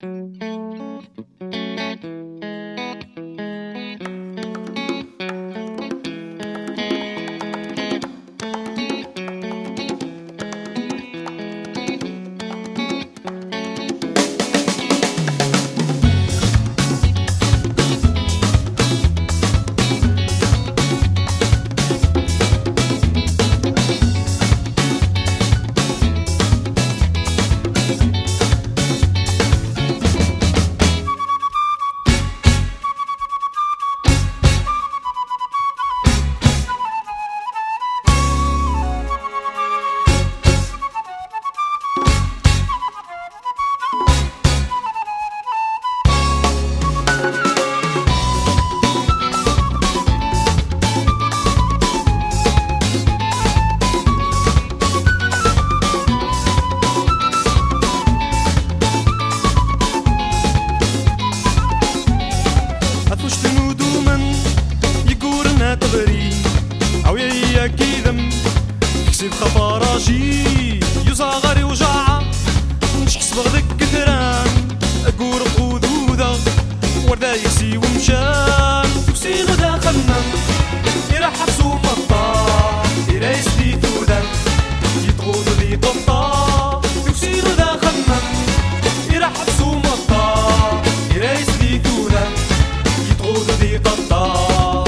أو يا كيدم كسيب خفاراجي يصغر وجاعة مش حسب غدك كثران أقور قودودة وردا يسي ومشان تكسي غدا خنان إرا حبسو مطا إرا يسدي ثودان يتغوض ذي طبطا تكسي غدا خنان إرا حبسو مطا إرا يسدي ثودان يتغوض ذي طبطا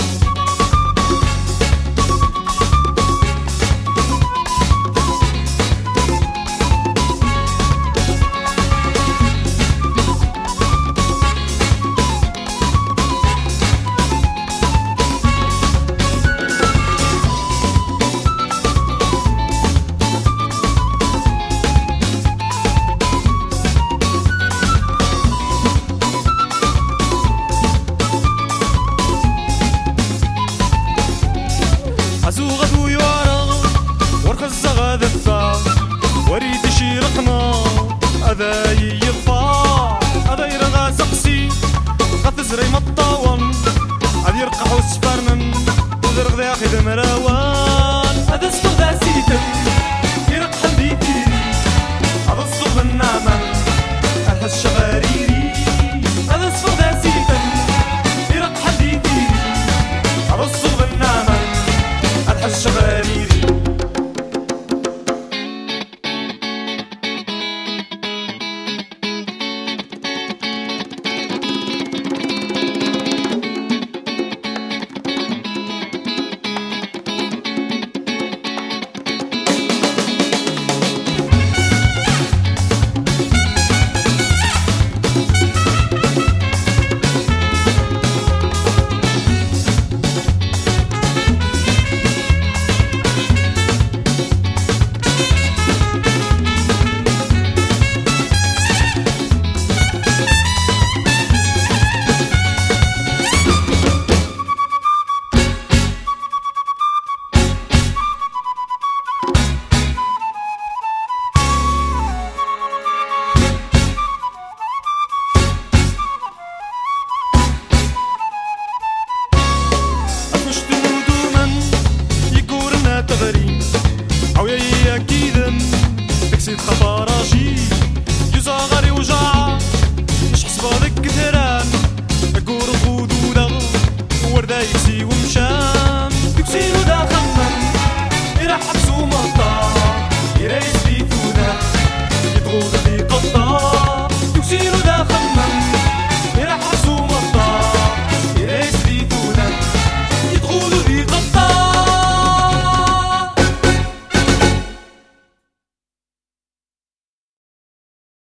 عزو غدو يوارغ ورخز غادفا وريد شيرقنا أذا يفا أذا يرغى سقسي غث زري مطاون عذ يرقحو سفرنن وذرغ ذا خدم